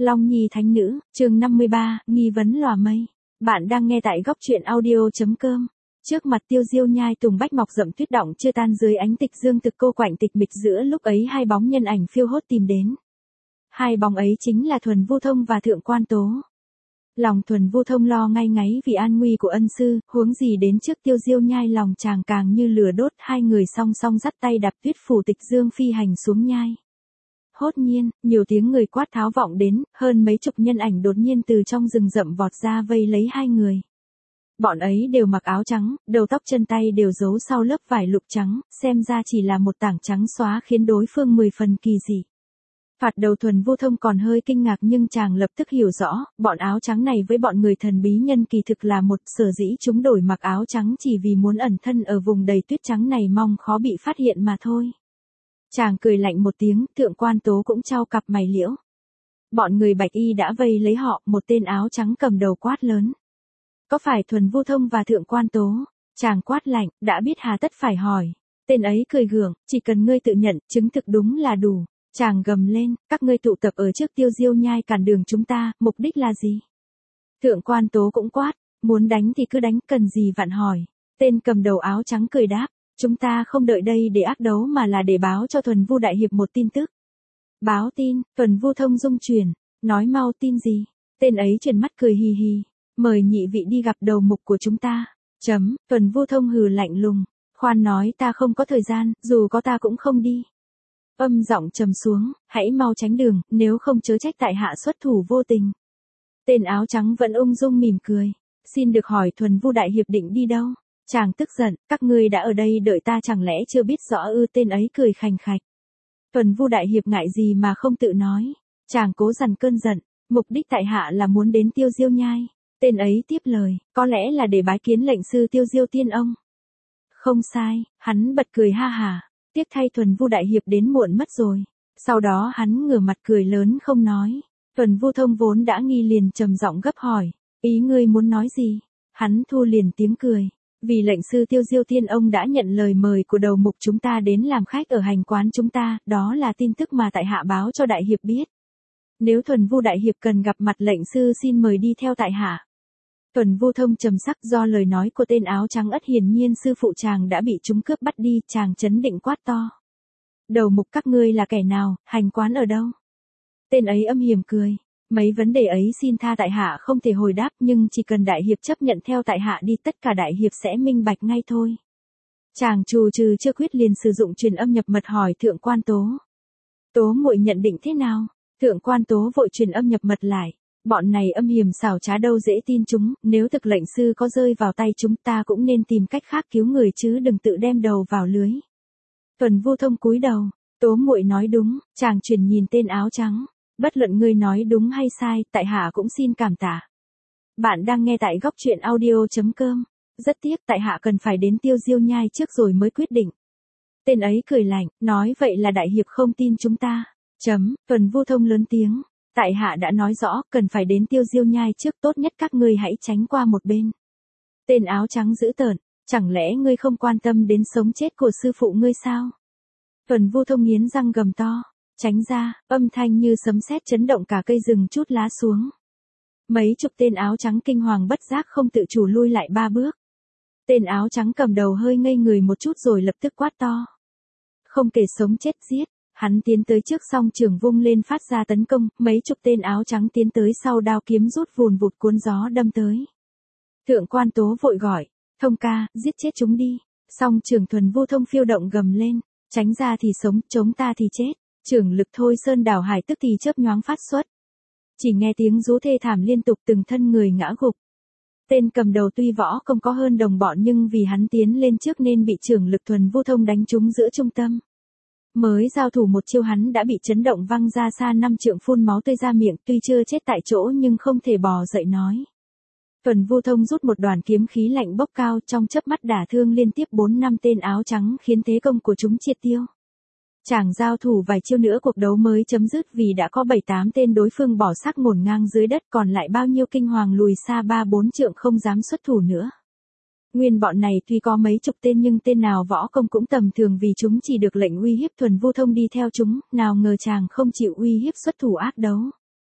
Long Nhi Thánh Nữ, chương 53, nghi vấn lòa mây. Bạn đang nghe tại góc truyện audio.com. Trước mặt Tiêu Diêu nhai tùng bách mọc rậm tuyết động chưa tan dưới ánh tịch dương thực cô quạnh tịch mịch giữa lúc ấy hai bóng nhân ảnh phiêu hốt tìm đến. Hai bóng ấy chính là Thuần Vu Thông và Thượng Quan Tố. Lòng Thuần Vu Thông lo ngay ngáy vì an nguy của ân sư, huống gì đến trước Tiêu Diêu nhai lòng chàng càng như lửa đốt, hai người song song dắt tay đạp tuyết phủ tịch dương phi hành xuống nhai. Hốt nhiên, nhiều tiếng người quát tháo vọng đến, hơn mấy chục nhân ảnh đột nhiên từ trong rừng rậm vọt ra vây lấy hai người. Bọn ấy đều mặc áo trắng, đầu tóc chân tay đều giấu sau lớp vải lụa trắng, xem ra chỉ là một tảng trắng xóa khiến đối phương 10 phần kỳ dị. Phạt đầu Thuần Vu Thông còn hơi kinh ngạc nhưng chàng lập tức hiểu rõ, bọn áo trắng này với bọn người thần bí nhân kỳ thực là một, sở dĩ chúng đổi mặc áo trắng chỉ vì muốn ẩn thân ở vùng đầy tuyết trắng này mong khó bị phát hiện mà thôi. Chàng cười lạnh một tiếng, Thượng Quan Tố cũng trao cặp mày liễu. Bọn người bạch y đã vây lấy họ, một tên áo trắng cầm đầu quát lớn. Có phải Thuần Vu Thông và Thượng Quan Tố? Chàng quát lạnh, đã biết hà tất phải hỏi. Tên ấy cười gượng, chỉ cần ngươi tự nhận, chứng thực đúng là đủ. Chàng gầm lên, các ngươi tụ tập ở trước Tiêu Diêu nhai cản đường chúng ta, mục đích là gì? Thượng Quan Tố cũng quát, muốn đánh thì cứ đánh, cần gì vặn hỏi. Tên cầm đầu áo trắng cười đáp. Chúng ta không đợi đây để ác đấu mà là để báo cho Thuần Vu Đại Hiệp một tin tức. Báo tin, Thuần Vu Thông rung chuyển, nói mau tin gì? Tên ấy chuyển mắt cười hì hì, mời nhị vị đi gặp đầu mục của chúng ta. Thuần Vu Thông hừ lạnh lùng, khoan nói ta không có thời gian, dù có ta cũng không đi. Âm giọng trầm xuống, hãy mau tránh đường, nếu không chớ trách tại hạ xuất thủ vô tình. Tên áo trắng vẫn ung dung mỉm cười, xin được hỏi Thuần Vu Đại Hiệp định đi đâu? Chàng tức giận, các ngươi đã ở đây đợi ta chẳng lẽ chưa biết rõ ư? Tên ấy cười khành khạch. Thuần Vu Đại Hiệp ngại gì mà không tự nói. Chàng cố dằn cơn giận, mục đích tại hạ là muốn đến Tiêu Diêu nhai. Tên ấy tiếp lời, có lẽ là để bái kiến lệnh sư Tiêu Diêu tiên ông. Không sai, hắn bật cười ha hả, tiếc thay Thuần Vu Đại Hiệp đến muộn mất rồi. Sau đó hắn ngửa mặt cười lớn không nói. Thuần Vu Thông vốn đã nghi liền trầm giọng gấp hỏi, ý ngươi muốn nói gì? Hắn thu liền tiếng cười. Vì lệnh sư Tiêu Diêu tiên ông đã nhận lời mời của đầu mục chúng ta đến làm khách ở hành quán chúng ta, đó là tin tức mà tại hạ báo cho đại hiệp biết. Nếu Thuần Vu Đại Hiệp cần gặp mặt lệnh sư xin mời đi theo tại hạ. Thuần Vu Thông trầm sắc do lời nói của tên áo trắng ất hiển nhiên sư phụ chàng đã bị chúng cướp bắt đi, chàng chấn định quát to. Đầu mục các ngươi là kẻ nào, hành quán ở đâu? Tên ấy âm hiểm cười. Mấy vấn đề ấy xin tha tại hạ không thể hồi đáp nhưng chỉ cần đại hiệp chấp nhận theo tại hạ đi tất cả đại hiệp sẽ minh bạch ngay thôi. Chàng trù trừ chưa quyết liền sử dụng truyền âm nhập mật hỏi Thượng Quan Tố. Tố muội nhận định thế nào? Thượng Quan Tố vội truyền âm nhập mật lại. Bọn này âm hiểm xảo trá đâu dễ tin chúng, nếu thực lệnh sư có rơi vào tay chúng ta cũng nên tìm cách khác cứu người chứ đừng tự đem đầu vào lưới. Thuần Vu Thông cúi đầu, Tố muội nói đúng, chàng chuyển nhìn tên áo trắng. Bất luận ngươi nói đúng hay sai, tại hạ cũng xin cảm tạ. Bạn đang nghe tại góc truyện audio.com. Rất tiếc tại hạ cần phải đến Tiêu Diêu nhai trước rồi mới quyết định. Tên ấy cười lạnh, nói vậy là đại hiệp không tin chúng ta. Thuần Vu Thông lớn tiếng. Tại hạ đã nói rõ, cần phải đến Tiêu Diêu nhai trước, tốt nhất các ngươi hãy tránh qua một bên. Tên áo trắng dữ tợn, chẳng lẽ ngươi không quan tâm đến sống chết của sư phụ ngươi sao? Thuần Vu Thông nghiến răng gầm to. Tránh ra, âm thanh như sấm sét chấn động cả cây rừng chút lá xuống. Mấy chục tên áo trắng kinh hoàng bất giác không tự chủ lui lại 3 bước. Tên áo trắng cầm đầu hơi ngây người một chút rồi lập tức quát to. Không kể sống chết giết, hắn tiến tới trước song trường vung lên phát ra tấn công, mấy chục tên áo trắng tiến tới sau đao kiếm rút vùn vụt cuốn gió đâm tới. Thượng Quan Tố vội gọi, Thông ca, giết chết chúng đi. Song trường Thuần Vu Thông phiêu động gầm lên, tránh ra thì sống, chống ta thì chết. Trưởng lực Thôi Sơn Đảo Hải tức thì chớp nhoáng phát xuất. Chỉ nghe tiếng rú thê thảm liên tục từng thân người ngã gục. Tên cầm đầu tuy võ không có hơn đồng bọn nhưng vì hắn tiến lên trước nên bị trưởng lực Thuần Vu Thông đánh trúng giữa trung tâm. Mới giao thủ một chiêu hắn đã bị chấn động văng ra xa 5 trượng phun máu tươi ra miệng, tuy chưa chết tại chỗ nhưng không thể bò dậy nói. Thuần Vu Thông rút một đoàn kiếm khí lạnh bốc cao trong chớp mắt đả thương liên tiếp 4-5 tên áo trắng khiến thế công của chúng triệt tiêu. Chàng giao thủ vài chiêu nữa cuộc đấu mới chấm dứt vì đã có 7-8 tên đối phương bỏ xác ngổn ngang dưới đất còn lại bao nhiêu kinh hoàng lùi xa 3-4 trượng không dám xuất thủ nữa. Nguyên bọn này tuy có mấy chục tên nhưng tên nào võ công cũng tầm thường vì chúng chỉ được lệnh uy hiếp Thuần Vu Thông đi theo chúng, nào ngờ chàng không chịu uy hiếp xuất thủ ác đấu.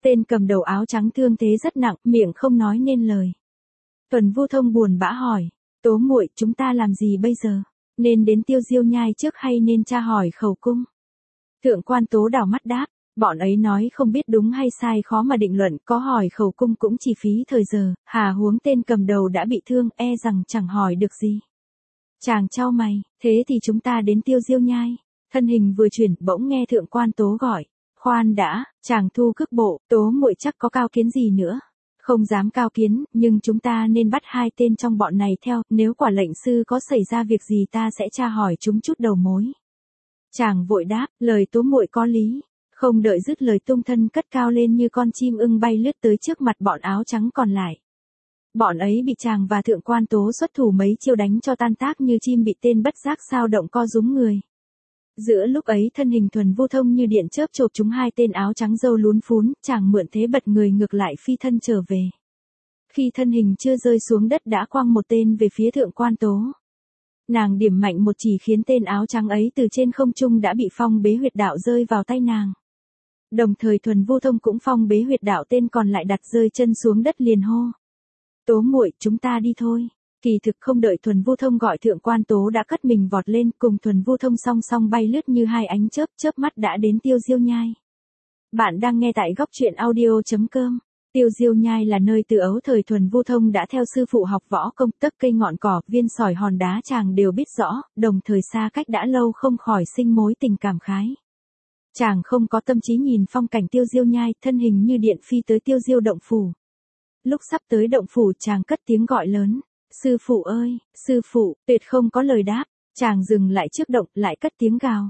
Tên cầm đầu áo trắng thương thế rất nặng, miệng không nói nên lời. Thuần Vu Thông buồn bã hỏi, Tố muội, chúng ta làm gì bây giờ? Nên đến Tiêu Diêu Nhai trước hay nên tra hỏi khẩu cung? Thượng quan Tố đảo mắt đáp, bọn ấy nói không biết đúng hay sai khó mà định luận, có hỏi khẩu cung cũng chỉ phí thời giờ, hà huống tên cầm đầu đã bị thương, e rằng chẳng hỏi được gì. Chàng chau mày, thế thì chúng ta đến Tiêu Diêu Nhai. Thân hình vừa chuyển, bỗng nghe thượng quan Tố gọi, khoan đã, chàng thu cước bộ, Tố muội chắc có cao kiến gì nữa. Không dám cao kiến, nhưng chúng ta nên bắt hai tên trong bọn này theo, nếu quả lệnh sư có xảy ra việc gì ta sẽ tra hỏi chúng chút đầu mối. Chàng vội đáp, lời Tố muội có lý. Không đợi dứt lời tung thân cất cao lên như con chim ưng bay lướt tới trước mặt bọn áo trắng còn lại. Bọn ấy bị chàng và thượng quan Tố xuất thủ mấy chiêu đánh cho tan tác như chim bị tên bất giác sao động co rúm người. Giữa lúc ấy thân hình Thuần Vu Thông như điện chớp chộp chúng hai tên áo trắng râu lún phún, chàng mượn thế bật người ngược lại phi thân trở về. Khi thân hình chưa rơi xuống đất đã quăng một tên về phía thượng quan Tố. Nàng điểm mạnh một chỉ khiến tên áo trắng ấy từ trên không trung đã bị phong bế huyệt đạo rơi vào tay nàng. Đồng thời Thuần Vu Thông cũng phong bế huyệt đạo tên còn lại đặt rơi chân xuống đất liền hô. Tố muội, chúng ta đi thôi. Kỳ thực không đợi Thuần Vu Thông gọi thượng quan Tố đã cất mình vọt lên cùng Thuần Vu Thông song song bay lướt như hai ánh chớp, chớp mắt đã đến Tiêu Diêu Nhai. Bạn đang nghe tại góc truyện audio.com. Tiêu Diêu Nhai là nơi từ ấu thời Thuần Vu Thông đã theo sư phụ học võ công, tấc cây ngọn cỏ, viên sỏi hòn đá chàng đều biết rõ, đồng thời xa cách đã lâu không khỏi sinh mối tình cảm khái. Chàng không có tâm trí nhìn phong cảnh Tiêu Diêu Nhai, thân hình như điện phi tới Tiêu Diêu động phủ. Lúc sắp tới động phủ chàng cất tiếng gọi lớn, sư phụ ơi, sư phụ, tuyệt không có lời đáp, chàng dừng lại trước động lại cất tiếng gào,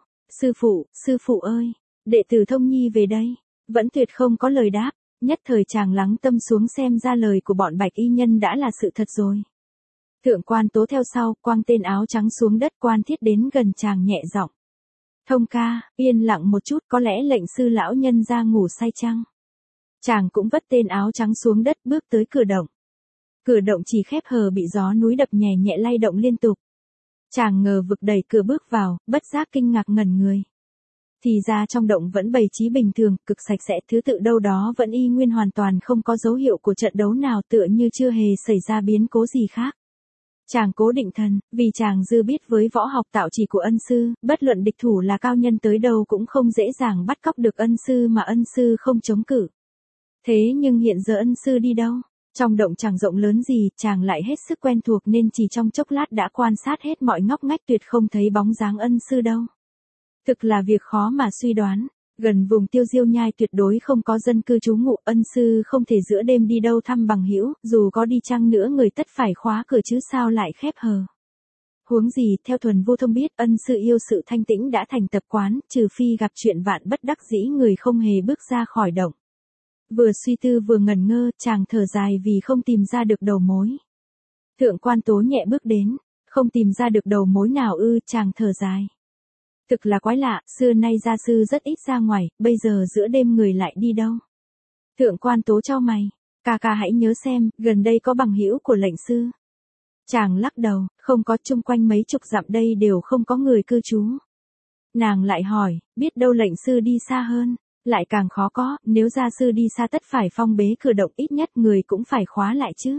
sư phụ ơi, đệ tử Thông Nhi về đây, vẫn tuyệt không có lời đáp. Nhất thời chàng lắng tâm xuống xem ra lời của bọn bạch y nhân đã là sự thật rồi. Thượng quan Tố theo sau, quăng tên áo trắng xuống đất, quan thiết đến gần chàng nhẹ giọng. Thông ca, yên lặng một chút, có lẽ lệnh sư lão nhân ra ngủ say chăng? Chàng cũng vất tên áo trắng xuống đất bước tới cửa động. Cửa động chỉ khép hờ bị gió núi đập nhẹ nhẹ lay động liên tục. Chàng ngờ vực đẩy cửa bước vào, bất giác kinh ngạc ngẩn người. Thì ra trong động vẫn bày trí bình thường, cực sạch sẽ, thứ tự đâu đó vẫn y nguyên hoàn toàn không có dấu hiệu của trận đấu nào, tựa như chưa hề xảy ra biến cố gì khác. Chàng cố định thần, vì chàng dư biết với võ học tạo chỉ của ân sư, bất luận địch thủ là cao nhân tới đâu cũng không dễ dàng bắt cóc được ân sư mà ân sư không chống cự. Thế nhưng hiện giờ ân sư đi đâu? Trong động chẳng rộng lớn gì, chàng lại hết sức quen thuộc nên chỉ trong chốc lát đã quan sát hết mọi ngóc ngách, tuyệt không thấy bóng dáng ân sư đâu. Thực là việc khó mà suy đoán, gần vùng Tiêu Diêu Nhai tuyệt đối không có dân cư trú ngụ, ân sư không thể giữa đêm đi đâu thăm bằng hữu, dù có đi chăng nữa người tất phải khóa cửa chứ sao lại khép hờ. Huống gì, theo Thuần Vu Thông biết, ân sư yêu sự thanh tĩnh đã thành tập quán, trừ phi gặp chuyện vạn bất đắc dĩ người không hề bước ra khỏi động. Vừa suy tư vừa ngẩn ngơ, chàng thở dài vì không tìm ra được đầu mối. Thượng quan Tố nhẹ bước đến, không tìm ra được đầu mối nào ư? Chàng thở dài. Thực là quái lạ, xưa nay gia sư rất ít ra ngoài, bây giờ giữa đêm người lại đi đâu? Thượng quan Tố chau mày, ca ca hãy nhớ xem, gần đây có bằng hữu của lệnh sư. Chàng lắc đầu, không có, chung quanh mấy chục dặm đây đều không có người cư trú. Nàng lại hỏi, biết đâu lệnh sư đi xa hơn, lại càng khó có, nếu gia sư đi xa tất phải phong bế cửa động, ít nhất người cũng phải khóa lại chứ.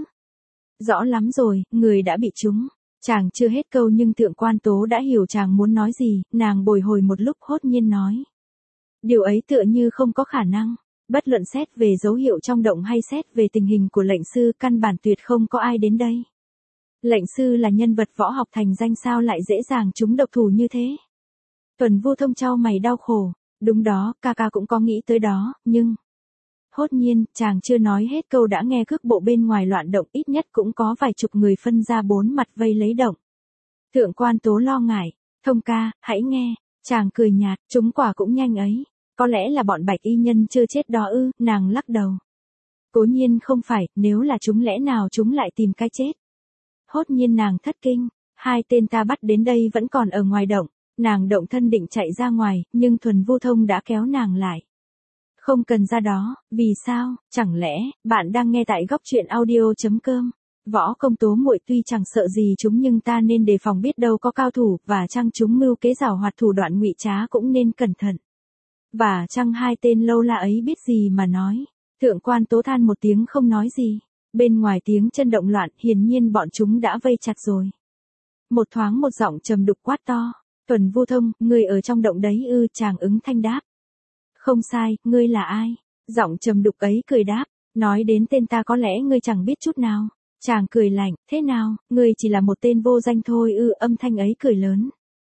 Rõ lắm rồi, người đã bị trúng. Chàng chưa hết câu nhưng thượng quan Tố đã hiểu chàng muốn nói gì, nàng bồi hồi một lúc hốt nhiên nói. Điều ấy tựa như không có khả năng, bất luận xét về dấu hiệu trong động hay xét về tình hình của lệnh sư, căn bản tuyệt không có ai đến đây. Lệnh sư là nhân vật võ học thành danh, sao lại dễ dàng trúng độc thủ như thế? Thuần Vu Thông chau mày đau khổ, đúng đó, ca ca cũng có nghĩ tới đó, nhưng... Hốt nhiên, chàng chưa nói hết câu đã nghe cước bộ bên ngoài loạn động, ít nhất cũng có vài chục người phân ra bốn mặt vây lấy động. Thượng quan Tố lo ngại, Thông ca, hãy nghe, chàng cười nhạt, chúng quả cũng nhanh ấy, có lẽ là bọn bạch y nhân chưa chết đó ư? Nàng lắc đầu. Cố nhiên không phải, nếu là chúng lẽ nào chúng lại tìm cái chết. Hốt nhiên nàng thất kinh, hai tên ta bắt đến đây vẫn còn ở ngoài động, nàng động thân định chạy ra ngoài, nhưng Thuần Vu Thông đã kéo nàng lại. Không cần ra đó, vì sao? Chẳng lẽ, bạn đang nghe tại góc truyện audio.com. Võ công Tố muội tuy chẳng sợ gì chúng nhưng ta nên đề phòng, biết đâu có cao thủ, và chăng chúng mưu kế giảo hoạt thủ đoạn ngụy trá cũng nên cẩn thận. Và chăng hai tên lâu la ấy biết gì mà nói. Thượng quan Tố than một tiếng không nói gì. Bên ngoài tiếng chân động loạn, hiển nhiên bọn chúng đã vây chặt rồi. Một thoáng một giọng trầm đục quát to. Tuần Vu Thông, ngươi ở trong động đấy ư? Chàng ứng thanh đáp. Không sai, ngươi là ai? Giọng trầm đục ấy cười đáp. Nói đến tên ta có lẽ ngươi chẳng biết chút nào. Chàng cười lạnh, thế nào, ngươi chỉ là một tên vô danh thôi ư? Âm thanh ấy cười lớn.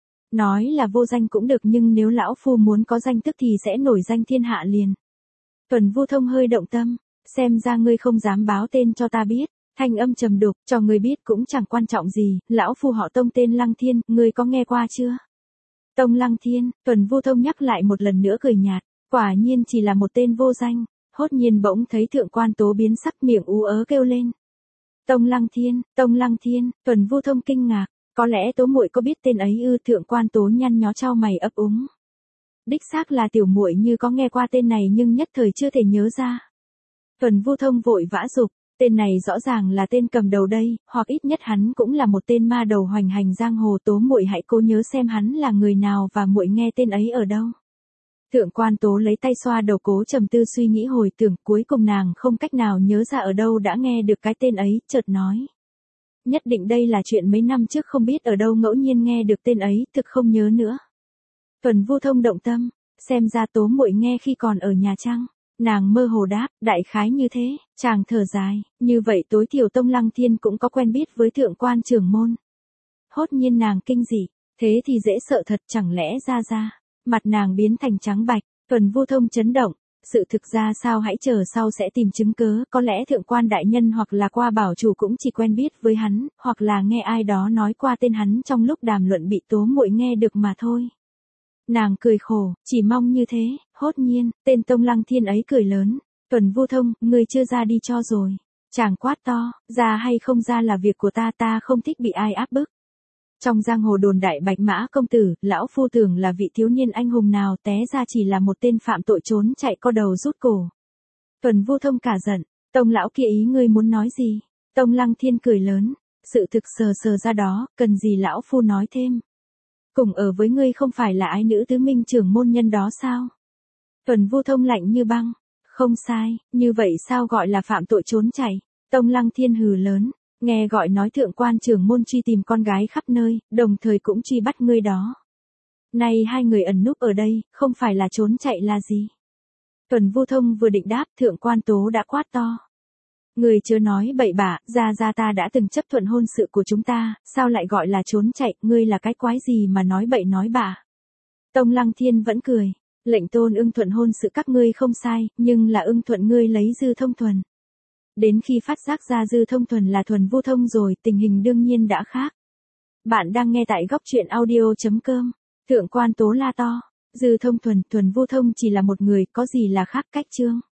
Nói là vô danh cũng được, nhưng nếu lão phu muốn có danh tức thì sẽ nổi danh thiên hạ liền. Tuần Vu Thông hơi động tâm, xem ra ngươi không dám báo tên cho ta biết. Thanh âm trầm đục, cho ngươi biết cũng chẳng quan trọng gì, lão phu họ Tông tên Lăng Thiên, ngươi có nghe qua chưa? Tông Lăng Thiên, Tuần Vu Thông nhắc lại một lần nữa cười nhạt, quả nhiên chỉ là một tên vô danh. Hốt nhiên bỗng thấy Thượng quan Tố biến sắc, miệng ú ớ kêu lên. Tông Lăng Thiên, Tuần Vu Thông kinh ngạc, có lẽ Tố muội có biết tên ấy ư? Thượng quan Tố nhăn nhó chau mày ấp úng. Đích xác là tiểu muội như có nghe qua tên này nhưng nhất thời chưa thể nhớ ra. Tuần Vu Thông vội vã dục, tên này rõ ràng là tên cầm đầu đây, hoặc ít nhất hắn cũng là một tên ma đầu hoành hành giang hồ. Tố muội hãy cố nhớ xem hắn là người nào và muội nghe tên ấy ở đâu. Thượng quan Tố lấy tay xoa đầu, cố trầm tư suy nghĩ hồi tưởng, cuối cùng nàng không cách nào nhớ ra ở đâu đã nghe được cái tên ấy, chợt nói. Nhất định đây là chuyện mấy năm trước không biết ở đâu ngẫu nhiên nghe được tên ấy, thực không nhớ nữa. Tuần Vu Thông động tâm, xem ra Tố muội nghe khi còn ở Nhà Trăng. Nàng mơ hồ đáp, đại khái như thế. Chàng thở dài, như vậy tối thiểu Tông Lăng Thiên cũng có quen biết với thượng quan trưởng môn. Hốt nhiên nàng kinh dị, thế thì dễ sợ thật, chẳng lẽ ra. Mặt nàng biến thành trắng bạch, Tuần Vu Thông chấn động. Sự thực ra sao, hãy chờ sau sẽ tìm chứng cớ, có lẽ thượng quan đại nhân hoặc là qua bảo chủ cũng chỉ quen biết với hắn, hoặc là nghe ai đó nói qua tên hắn trong lúc đàm luận bị Tố muội nghe được mà thôi. Nàng cười khổ, chỉ mong như thế. Hốt nhiên, tên Tông Lăng Thiên ấy cười lớn. Tuần Vu Thông, ngươi chưa ra đi cho rồi. Chàng quát to, ra hay không ra là việc của ta không thích bị ai áp bức. Trong giang hồ đồn đại Bạch Mã công tử, lão phu tưởng là vị thiếu niên anh hùng nào, té ra chỉ là một tên phạm tội trốn chạy co đầu rút cổ. Tuần Vu Thông cả giận, Tông lão kia ý ngươi muốn nói gì? Tông Lăng Thiên cười lớn, sự thực sờ ra đó, cần gì lão phu nói thêm. Cùng ở với ngươi không phải là ái nữ tứ minh trưởng môn nhân đó sao? Tuần Vu Thông lạnh như băng, không sai, như vậy sao gọi là phạm tội trốn chạy? Tông Lăng Thiên hừ lớn, nghe gọi nói thượng quan trưởng môn truy tìm con gái khắp nơi, đồng thời cũng truy bắt ngươi đó. Này hai người ẩn núp ở đây, không phải là trốn chạy là gì? Tuần Vu Thông vừa định đáp, thượng quan Tố đã quát to. Người chớ nói bậy bạ, ra ta đã từng chấp thuận hôn sự của chúng ta, sao lại gọi là trốn chạy, ngươi là cái quái gì mà nói bậy nói bạ. Tông Lăng Thiên vẫn cười, lệnh tôn ưng thuận hôn sự các ngươi không sai, nhưng là ưng thuận ngươi lấy Dư Thông Thuần. Đến khi phát giác ra Dư Thông Thuần là Tuần Vu Thông rồi, tình hình đương nhiên đã khác. Bạn đang nghe tại góc truyện audio.com. Thượng quan Tố la to, Dư Thông Thuần, Tuần Vu Thông chỉ là một người, có gì là khác cách chương.